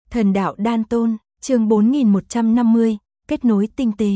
Thần đạo đan tôn, chương 4150, kết nối tinh tế.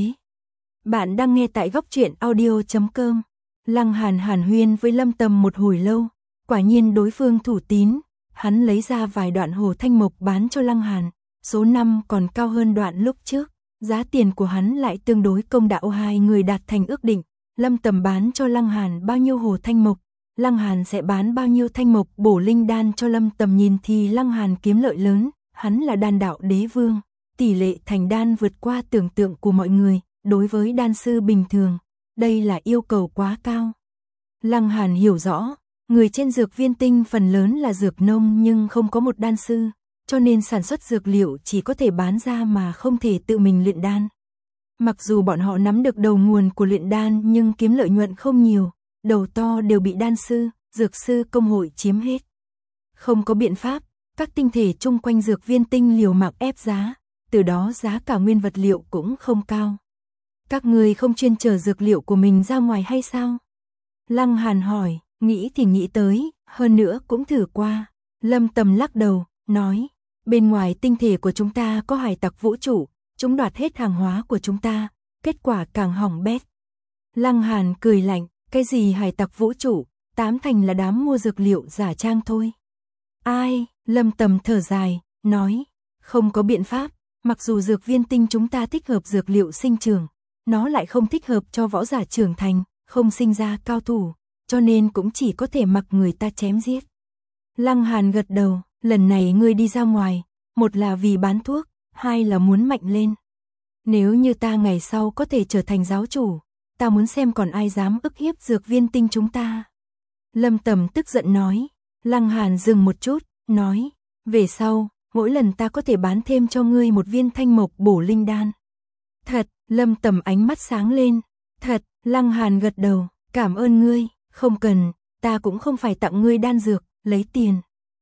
Bạn đang nghe tại góc truyện audio.com. Lăng Hàn hàn huyên với Lâm Tầm một hồi lâu, quả nhiên đối phương thủ tín, hắn lấy ra vài đoạn hồ thanh mộc bán cho Lăng Hàn, số năm còn cao hơn đoạn lúc trước, giá tiền của hắn lại tương đối công đạo, hai người đạt thành ước định, Lâm Tầm bán cho Lăng Hàn bao nhiêu hồ thanh mộc, Lăng Hàn sẽ bán bao nhiêu thanh mộc bổ linh đan cho Lâm Tầm, nhìn thì Lăng Hàn kiếm lợi lớn, hắn là đan đạo đế vương, tỷ lệ thành đan vượt qua tưởng tượng của mọi người, đối với đan sư bình thường, đây là yêu cầu quá cao. Lăng Hàn hiểu rõ, người trên dược viên tinh phần lớn là dược nông nhưng không có một đan sư, cho nên sản xuất dược liệu chỉ có thể bán ra mà không thể tự mình luyện đan. Mặc dù bọn họ nắm được đầu nguồn của luyện đan nhưng kiếm lợi nhuận không nhiều, đầu to đều bị đan sư, dược sư công hội chiếm hết. Không có biện pháp, các tinh thể chung quanh dược viên tinh liều mạng ép giá, từ đó giá cả nguyên vật liệu cũng không cao. Các người không chuyên chở dược liệu của mình ra ngoài hay sao? Lăng Hàn hỏi, nghĩ thì nghĩ tới, hơn nữa cũng thử qua. Lâm Tầm lắc đầu, nói, bên ngoài tinh thể của chúng ta có hải tặc vũ trụ, chúng đoạt hết hàng hóa của chúng ta, kết quả càng hỏng bét. Lăng Hàn cười lạnh, cái gì hải tặc vũ trụ, tám thành là đám mua dược liệu giả trang thôi. Ai? Lâm Tầm thở dài, nói, không có biện pháp, mặc dù dược viên tinh chúng ta thích hợp dược liệu sinh trưởng, nó lại không thích hợp cho võ giả trưởng thành, không sinh ra cao thủ, cho nên cũng chỉ có thể mặc người ta chém giết. Lăng Hàn gật đầu, lần này ngươi đi ra ngoài, một là vì bán thuốc, hai là muốn mạnh lên. Nếu như ta ngày sau có thể trở thành giáo chủ, ta muốn xem còn ai dám ức hiếp dược viên tinh chúng ta. Lâm Tầm tức giận nói. Lăng Hàn dừng một chút, nói, về sau, mỗi lần ta có thể bán thêm cho ngươi một viên thanh mộc bổ linh đan. Thật, Lâm Tầm ánh mắt sáng lên, thật, Lăng Hàn gật đầu, cảm ơn ngươi, không cần, ta cũng không phải tặng ngươi đan dược, lấy tiền.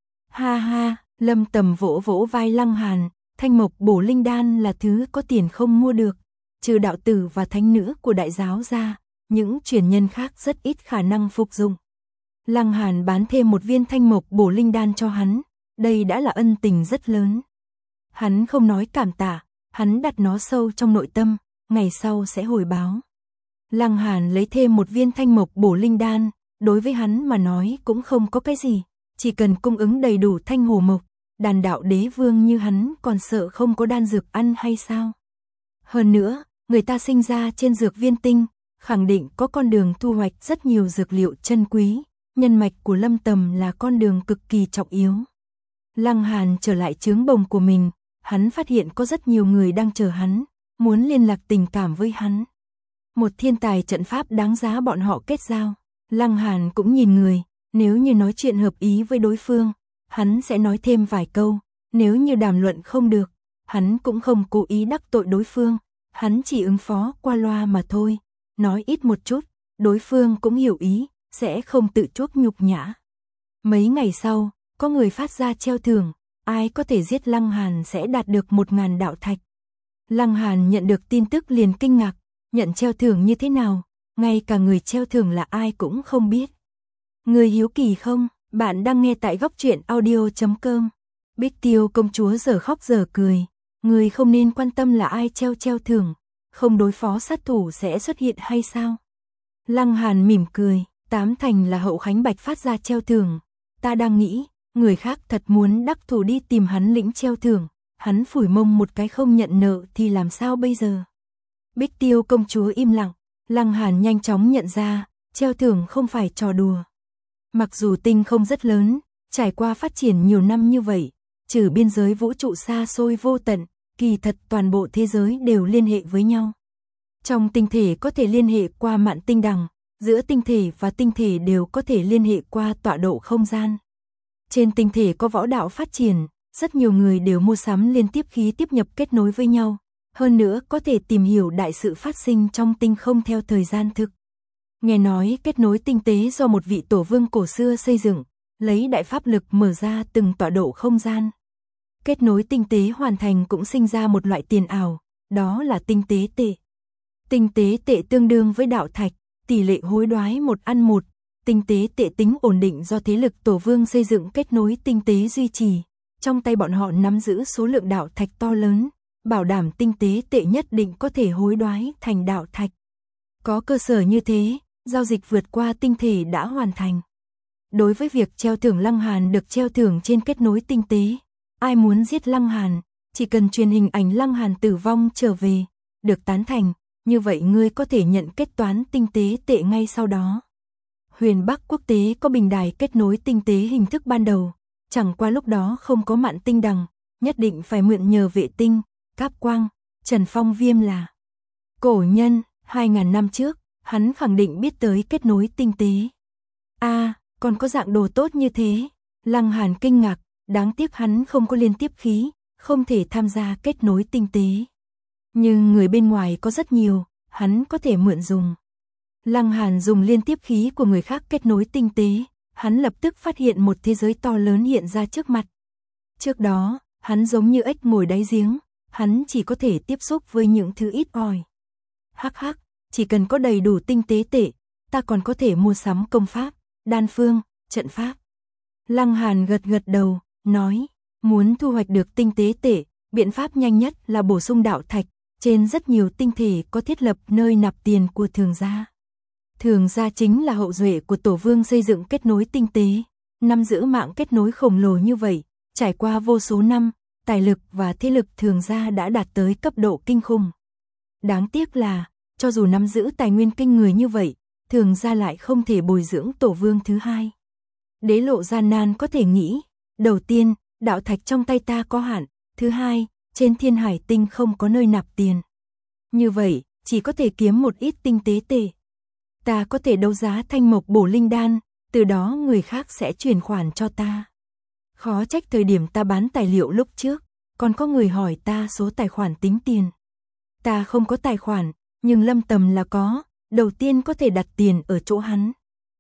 Ha ha, Lâm Tầm vỗ vỗ vai Lăng Hàn, thanh mộc bổ linh đan là thứ có tiền không mua được, trừ đạo tử và thánh nữ của đại giáo ra, những truyền nhân khác rất ít khả năng phục dụng. Lăng Hàn bán thêm một viên thanh mộc bổ linh đan cho hắn, đây đã là ân tình rất lớn. Hắn không nói cảm tạ, hắn đặt nó sâu trong nội tâm, ngày sau sẽ hồi báo. Lăng Hàn lấy thêm một viên thanh mộc bổ linh đan, đối với hắn mà nói cũng không có cái gì, chỉ cần cung ứng đầy đủ thanh hồ mộc, đàn đạo đế vương như hắn còn sợ không có đan dược ăn hay sao? Hơn nữa, người ta sinh ra trên dược viên tinh, khẳng định có con đường thu hoạch rất nhiều dược liệu chân quý. Nhân mạch của Lâm Tầm là con đường cực kỳ trọng yếu. Lăng Hàn trở lại trướng bồng của mình, hắn phát hiện có rất nhiều người đang chờ hắn, muốn liên lạc tình cảm với hắn. Một thiên tài trận pháp đáng giá bọn họ kết giao. Lăng Hàn cũng nhìn người, nếu như nói chuyện hợp ý với đối phương, hắn sẽ nói thêm vài câu, nếu như đàm luận không được, hắn cũng không cố ý đắc tội đối phương, hắn chỉ ứng phó qua loa mà thôi, nói ít một chút, đối phương cũng hiểu ý, sẽ không tự chuốc nhục nhã. Mấy ngày sau, có người phát ra treo thưởng, ai có thể giết Lăng Hàn sẽ đạt được 1000 đạo thạch. Lăng Hàn nhận được tin tức liền kinh ngạc, nhận treo thưởng như thế nào, ngay cả người treo thưởng là ai cũng không biết. Người hiếu kỳ không? Bạn đang nghe tại góc truyện audio.com. Bích Tiêu công chúa giờ khóc giờ cười, người không nên quan tâm là ai treo thưởng, không đối phó sát thủ sẽ xuất hiện hay sao? Lăng Hàn mỉm cười. Tám thành là Hậu Khánh Bạch phát ra treo thưởng, ta đang nghĩ, người khác thật muốn đắc thủ đi tìm hắn lĩnh treo thưởng, hắn phủi mông một cái không nhận nợ thì làm sao bây giờ? Bích Tiêu công chúa im lặng, Lăng Hàn nhanh chóng nhận ra, treo thưởng không phải trò đùa. Mặc dù tinh không rất lớn, trải qua phát triển nhiều năm như vậy, trừ biên giới vũ trụ xa xôi vô tận, kỳ thật toàn bộ thế giới đều liên hệ với nhau. Trong tinh thể có thể liên hệ qua mạn tinh đằng, giữa tinh thể và tinh thể đều có thể liên hệ qua tọa độ không gian. Trên tinh thể có võ đạo phát triển, rất nhiều người đều mua sắm liên tiếp khí tiếp nhập kết nối với nhau, hơn nữa có thể tìm hiểu đại sự phát sinh trong tinh không theo thời gian thực. Nghe nói kết nối tinh tế do một vị tổ vương cổ xưa xây dựng, lấy đại pháp lực mở ra từng tọa độ không gian. Kết nối tinh tế hoàn thành cũng sinh ra một loại tiền ảo, đó là tinh tế tệ. Tinh tế tệ tương đương với đạo thạch, tỷ lệ hối đoái 1:1, tinh tế tệ tính ổn định do thế lực tổ vương xây dựng kết nối tinh tế duy trì, Trong tay bọn họ nắm giữ số lượng đạo thạch to lớn, bảo đảm tinh tế tệ nhất định có thể hối đoái thành đạo thạch. Có cơ sở như thế, giao dịch vượt qua tinh thể đã hoàn thành. Đối với việc treo thưởng Lăng Hàn được treo thưởng trên kết nối tinh tế, ai muốn giết Lăng Hàn, chỉ cần truyền hình ảnh Lăng Hàn tử vong trở về, được tán thành, như vậy ngươi có thể nhận kết toán tinh tế tệ ngay sau đó. Huyền Bắc quốc tế có bình đài kết nối tinh tế hình thức ban đầu, chẳng qua lúc đó không có Mạn Tinh Đằng, nhất định phải mượn nhờ Vệ Tinh, Cáp Quang, Trần Phong Viêm là cổ nhân, 2000 năm trước, hắn khẳng định biết tới kết nối tinh tế. Còn có dạng đồ tốt như thế. Lăng Hàn kinh ngạc, đáng tiếc hắn không có liên tiếp khí, không thể tham gia kết nối tinh tế. Nhưng người bên ngoài có rất nhiều, hắn có thể mượn dùng. Lăng Hàn dùng liên tiếp khí của người khác kết nối tinh tế, hắn lập tức phát hiện một thế giới to lớn hiện ra trước mặt. Trước đó, hắn giống như ếch ngồi đáy giếng, hắn chỉ có thể tiếp xúc với những thứ ít ỏi. Hắc hắc, chỉ cần có đầy đủ tinh tế tệ, ta còn có thể mua sắm công pháp, đan phương, trận pháp. Lăng Hàn gật gật đầu, nói, muốn thu hoạch được tinh tế tệ, biện pháp nhanh nhất là bổ sung đạo thạch, trên rất nhiều tinh thể có thiết lập nơi nạp tiền của thường gia. Thường gia chính là hậu duệ của Tổ Vương xây dựng kết nối tinh tế, nắm giữ mạng kết nối khổng lồ như vậy, trải qua vô số năm, tài lực và thế lực thường gia đã đạt tới cấp độ kinh khủng. Đáng tiếc là, cho dù nắm giữ tài nguyên kinh người như vậy, thường gia lại không thể bồi dưỡng Tổ Vương thứ hai. Đế lộ gian nan có thể nghĩ, đầu tiên, đạo thạch trong tay ta có hạn, thứ hai, trên Thiên Hải Tinh không có nơi nạp tiền. Như vậy, chỉ có thể kiếm một ít tinh tế tệ. Ta có thể đấu giá thanh mộc bổ linh đan, từ đó người khác sẽ chuyển khoản cho ta. Khó trách thời điểm ta bán tài liệu lúc trước, còn có người hỏi ta số tài khoản tính tiền. Ta không có tài khoản, nhưng Lâm Tầm là có, đầu tiên có thể đặt tiền ở chỗ hắn.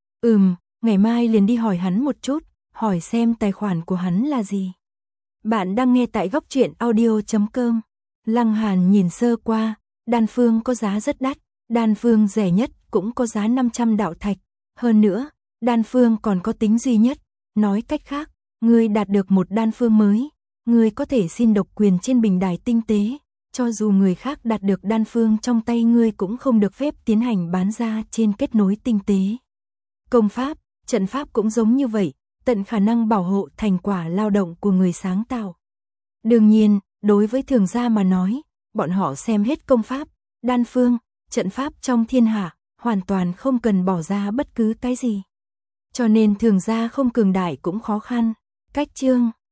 Ngày mai liền đi hỏi hắn một chút, hỏi xem tài khoản của hắn là gì. Bạn đang nghe tại góc truyện audio.com. Lăng Hàn nhìn sơ qua, đan phương có giá rất đắt, đan phương rẻ nhất cũng có giá 500 đạo thạch. Hơn nữa, đan phương còn có tính duy nhất, nói cách khác, ngươi đạt được một đan phương mới, ngươi có thể xin độc quyền trên bình đài tinh tế, cho dù người khác đạt được đan phương trong tay ngươi cũng không được phép tiến hành bán ra trên kết nối tinh tế. Công pháp, trận pháp cũng giống như vậy, tận khả năng bảo hộ thành quả lao động của người sáng tạo. Đương nhiên, đối với thường gia mà nói, bọn họ xem hết công pháp, đan phương, trận pháp trong thiên hạ, hoàn toàn không cần bỏ ra bất cứ cái gì. Cho nên thường gia không cường đại cũng khó khăn. Cách chương